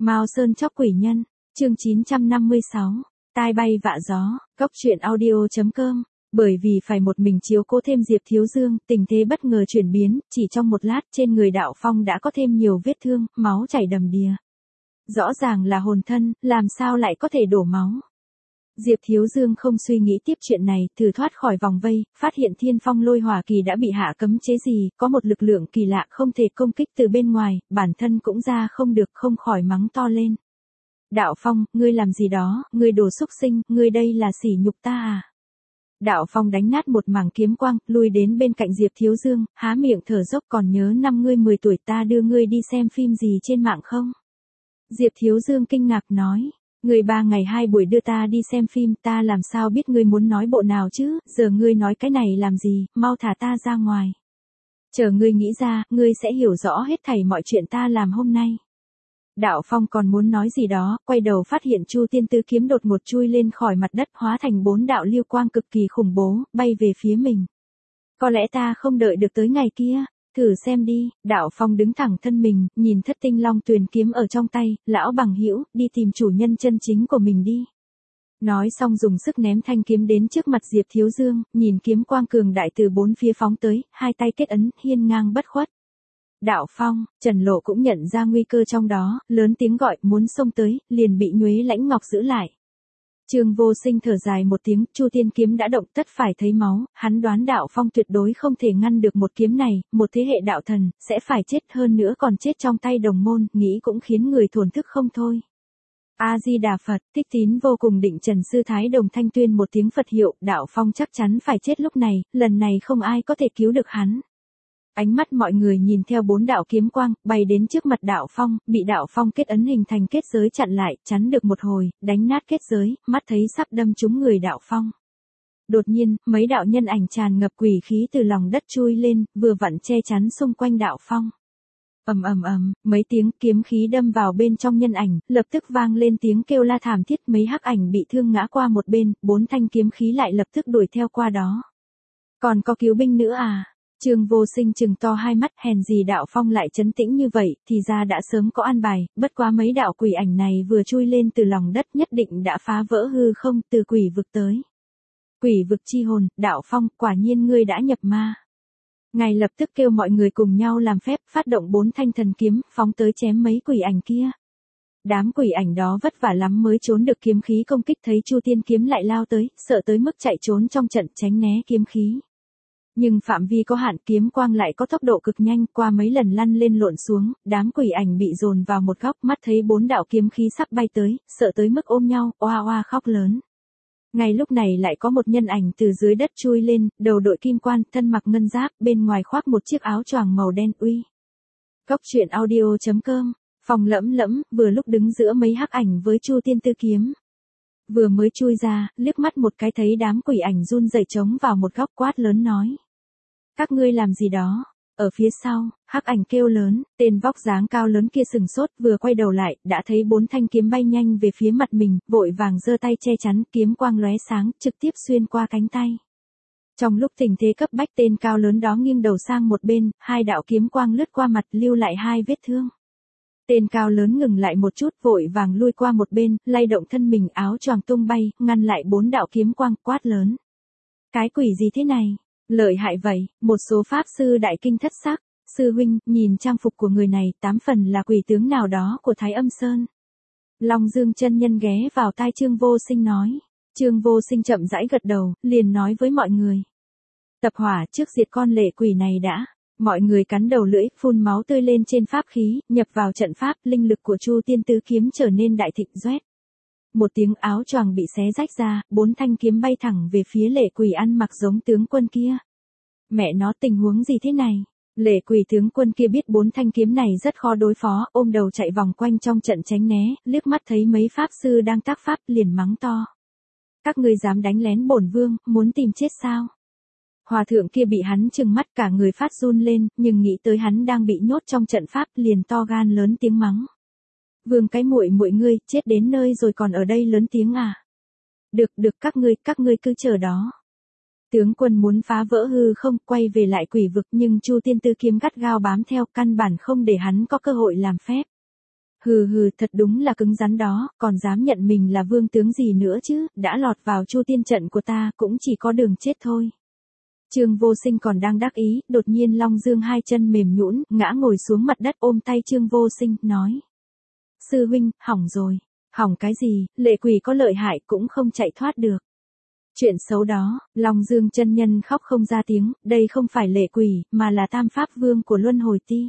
Mao Sơn chóc quỷ nhân, chương 956, tai bay vạ gió, Cốc truyện audio.com. Bởi vì phải một mình chiếu cố thêm Diệp Thiếu Dương, tình thế bất ngờ chuyển biến, chỉ trong một lát trên người Đạo Phong đã có thêm nhiều vết thương, máu chảy đầm đìa. Rõ ràng là hồn thân, làm sao lại có thể đổ máu. Diệp Thiếu Dương không suy nghĩ tiếp chuyện này, thử thoát khỏi vòng vây, phát hiện Thiên Phong Lôi Hỏa Kỳ đã bị hạ cấm chế gì, có một lực lượng kỳ lạ không thể công kích từ bên ngoài, bản thân cũng ra không được, không khỏi mắng to lên. Đạo Phong, ngươi làm gì đó, ngươi đồ xúc sinh, ngươi đây là sỉ nhục ta à? Đạo Phong đánh nát một mảng kiếm quang, lui đến bên cạnh Diệp Thiếu Dương, há miệng thở dốc, còn nhớ năm ngươi 10 tuổi ta đưa ngươi đi xem phim gì trên mạng không? Diệp Thiếu Dương kinh ngạc nói. Ngươi 3 ngày 2 buổi đưa ta đi xem phim, ta làm sao biết ngươi muốn nói bộ nào chứ, giờ ngươi nói cái này làm gì, mau thả ta ra ngoài. Chờ ngươi nghĩ ra, ngươi sẽ hiểu rõ hết thảy mọi chuyện ta làm hôm nay. Đạo Phong còn muốn nói gì đó, quay đầu phát hiện Chu Tiên Tứ kiếm đột ngột chui lên khỏi mặt đất, hóa thành 4 đạo lưu quang cực kỳ khủng bố, bay về phía mình. Có lẽ ta không đợi được tới ngày kia. Thử xem đi. Đạo Phong đứng thẳng thân mình, nhìn Thất Tinh Long Tuyền kiếm ở trong tay, lão bằng hữu, đi tìm chủ nhân chân chính của mình đi. Nói xong dùng sức ném thanh kiếm đến trước mặt Diệp Thiếu Dương, nhìn kiếm quang cường đại từ 4 phía phóng tới, hai tay kết ấn, hiên ngang bất khuất. Đạo Phong, Trần Lộ cũng nhận ra nguy cơ trong đó, lớn tiếng gọi, muốn xông tới, liền bị Nhuế Lãnh Ngọc giữ lại. Trương Vô Sinh thở dài một tiếng, Chu Tiên kiếm đã động, tất phải thấy máu, hắn đoán Đạo Phong tuyệt đối không thể ngăn được một kiếm này, một thế hệ đạo thần, sẽ phải chết, hơn nữa còn chết trong tay đồng môn, nghĩ cũng khiến người thổn thức không thôi. A-di-đà Phật, Thích Tín vô cùng định Trần Sư Thái Đồng thanh tuyên một tiếng Phật hiệu, Đạo Phong chắc chắn phải chết lúc này, lần này không ai có thể cứu được hắn. Ánh mắt mọi người nhìn theo 4 đạo kiếm quang, bay đến trước mặt Đạo Phong, bị Đạo Phong kết ấn hình thành kết giới chặn lại, chắn được một hồi, đánh nát kết giới, mắt thấy sắp đâm trúng người Đạo Phong. Đột nhiên, mấy đạo nhân ảnh tràn ngập quỷ khí từ lòng đất chui lên, vừa vặn che chắn xung quanh Đạo Phong. Ầm ầm ầm, mấy tiếng kiếm khí đâm vào bên trong nhân ảnh, lập tức vang lên tiếng kêu la thảm thiết, mấy hắc ảnh bị thương ngã qua một bên, 4 thanh kiếm khí lại lập tức đuổi theo qua đó. Còn có cứu binh nữa à? Trương Vô Sinh trừng to hai mắt, hèn gì Đạo Phong lại trấn tĩnh như vậy, thì ra đã sớm có an bài, bất quá mấy đạo quỷ ảnh này vừa chui lên từ lòng đất nhất định đã phá vỡ hư không, từ quỷ vực tới. Quỷ vực chi hồn, Đạo Phong, quả nhiên ngươi đã nhập ma. Ngài lập tức kêu mọi người cùng nhau làm phép, phát động 4 thanh thần kiếm, phóng tới chém mấy quỷ ảnh kia. Đám quỷ ảnh đó vất vả lắm mới trốn được kiếm khí công kích, thấy Chu Tiên kiếm lại lao tới, sợ tới mức chạy trốn trong trận, tránh né kiếm khí. Nhưng phạm vi có hạn, kiếm quang lại có tốc độ cực nhanh, qua mấy lần lăn lên lộn xuống, đám quỷ ảnh bị dồn vào một góc, mắt thấy 4 đạo kiếm khí sắp bay tới, sợ tới mức ôm nhau, oa oa khóc lớn. Ngay lúc này lại có một nhân ảnh từ dưới đất chui lên, đầu đội kim quan, thân mặc ngân giáp, bên ngoài khoác một chiếc áo choàng màu đen. Uy. Cốc truyện audio.com. Phòng Lẫm Lẫm vừa lúc đứng giữa mấy hắc ảnh với Chu Tiên Tư kiếm. Vừa mới chui ra, liếc mắt một cái thấy đám quỷ ảnh run rẩy trống vào một góc, quát lớn nói. Các ngươi làm gì đó? Ở phía sau, hắc ảnh kêu lớn, tên vóc dáng cao lớn kia sừng sốt, vừa quay đầu lại, đã thấy 4 thanh kiếm bay nhanh về phía mặt mình, vội vàng giơ tay che chắn, kiếm quang lóe sáng, trực tiếp xuyên qua cánh tay. Trong lúc tình thế cấp bách, tên cao lớn đó nghiêng đầu sang một bên, 2 đạo kiếm quang lướt qua mặt, lưu lại 2 vết thương. Tên cao lớn ngừng lại một chút, vội vàng lui qua một bên, lay động thân mình, áo choàng tung bay, ngăn lại 4 đạo kiếm quang, quát lớn. Cái quỷ gì thế này? Lợi hại vậy, một số pháp sư đại kinh thất sắc. Sư huynh, nhìn trang phục của người này, 8 phần là quỷ tướng nào đó của Thái Âm Sơn. Long Dương chân nhân ghé vào tai Trương Vô Sinh nói. Trương Vô Sinh chậm rãi gật đầu, liền nói với mọi người. Tập hỏa trước diệt con lệ quỷ này đã. Mọi người cắn đầu lưỡi, phun máu tươi lên trên pháp khí, nhập vào trận pháp, linh lực của Chu Tiên Tứ kiếm trở nên đại thịnh doét. Một tiếng áo choàng bị xé rách ra, 4 thanh kiếm bay thẳng về phía lệ quỷ ăn mặc giống tướng quân kia. Mẹ nó, tình huống gì thế này? Lệ quỷ tướng quân kia biết 4 thanh kiếm này rất khó đối phó, ôm đầu chạy vòng quanh trong trận tránh né, liếc mắt thấy mấy pháp sư đang tác pháp, liền mắng to. Các ngươi dám đánh lén bổn vương, muốn tìm chết sao? Hòa thượng kia bị hắn trừng mắt, cả người phát run lên, nhưng nghĩ tới hắn đang bị nhốt trong trận pháp, liền to gan lớn tiếng mắng. Vương cái muội muội ngươi, chết đến nơi rồi còn ở đây lớn tiếng à? Được các ngươi cứ chờ đó. Tướng quân muốn phá vỡ hư không, quay về lại quỷ vực, nhưng Chu Tiên Tư kiếm gắt gao bám theo, căn bản không để hắn có cơ hội làm phép. Hừ hừ, thật đúng là cứng rắn đó, còn dám nhận mình là vương tướng gì nữa chứ, đã lọt vào Chu tiên trận của ta cũng chỉ có đường chết thôi. Trương Vô Sinh còn đang đắc ý, đột nhiên Long Dương hai chân mềm nhũn, ngã ngồi xuống mặt đất ôm tay Trương Vô Sinh, nói. Sư huynh, hỏng rồi. Hỏng cái gì, lệ quỷ có lợi hại cũng không chạy thoát được. Chuyện xấu đó, Long Dương chân nhân khóc không ra tiếng, đây không phải lệ quỷ, mà là Tam Pháp Vương của Luân Hồi Ti.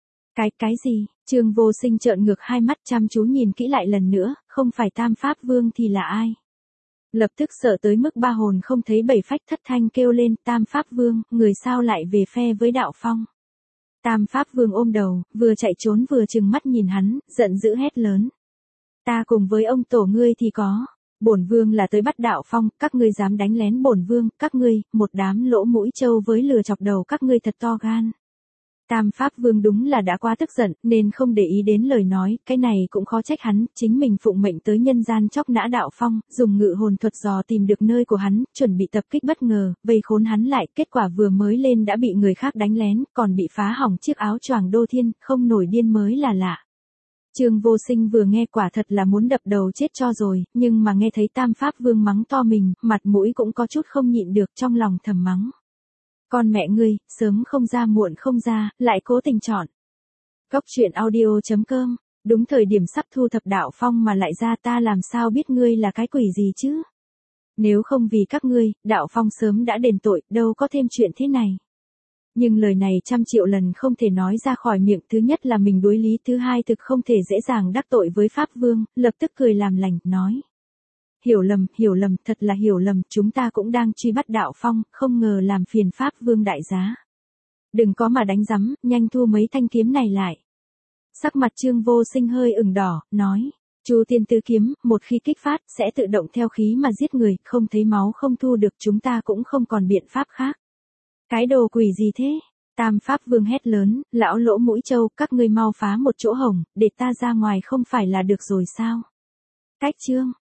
Cái gì? Trương Vô Sinh trợn ngược hai mắt chăm chú nhìn kỹ lại lần nữa, không phải Tam Pháp Vương thì là ai? Lập tức sợ tới mức ba hồn không thấy bảy phách thất thanh kêu lên, Tam Pháp Vương, người sao lại về phe với Đạo Phong? Tam Pháp Vương ôm đầu, vừa chạy trốn vừa trừng mắt nhìn hắn, giận dữ hét lớn. Ta cùng với ông tổ ngươi thì có. Bổn vương là tới bắt Đạo Phong, các ngươi dám đánh lén bổn vương, các ngươi, một đám lỗ mũi trâu với lừa chọc đầu các ngươi thật to gan. Tam Pháp Vương đúng là đã quá tức giận, nên không để ý đến lời nói, cái này cũng khó trách hắn, chính mình phụng mệnh tới nhân gian chóc nã Đạo Phong, dùng ngự hồn thuật dò tìm được nơi của hắn, chuẩn bị tập kích bất ngờ, vây khốn hắn lại, kết quả vừa mới lên đã bị người khác đánh lén, còn bị phá hỏng chiếc áo choàng đô thiên, không nổi điên mới là lạ. Trương Vô Sinh vừa nghe quả thật là muốn đập đầu chết cho rồi, nhưng mà nghe thấy Tam Pháp Vương mắng to mình, mặt mũi cũng có chút không nhịn được, trong lòng thầm mắng. Con mẹ ngươi, sớm không ra muộn không ra, lại cố tình chọn. Góc truyện audio.com, đúng thời điểm sắp thu thập Đạo Phong mà lại ra, ta làm sao biết ngươi là cái quỷ gì chứ? Nếu không vì các ngươi, Đạo Phong sớm đã đền tội, đâu có thêm chuyện thế này. Nhưng lời này 100.000.000 lần không thể nói ra khỏi miệng, thứ nhất là mình đối lý, thứ hai thực không thể dễ dàng đắc tội với Pháp Vương, lập tức cười làm lành, nói. Hiểu lầm, thật là hiểu lầm, chúng ta cũng đang truy bắt Đạo Phong, không ngờ làm phiền Pháp Vương đại giá. Đừng có mà đánh rắm, nhanh thu mấy thanh kiếm này lại. Sắc mặt Trương Vô Sinh hơi ửng đỏ, nói. Chu tiên tứ kiếm, một khi kích phát, sẽ tự động theo khí mà giết người, không thấy máu không thu được, chúng ta cũng không còn biện pháp khác. Cái đồ quỷ gì thế? Tam Pháp Vương hét lớn, lão lỗ mũi trâu, các ngươi mau phá một chỗ hổng, để ta ra ngoài không phải là được rồi sao? Cách chương.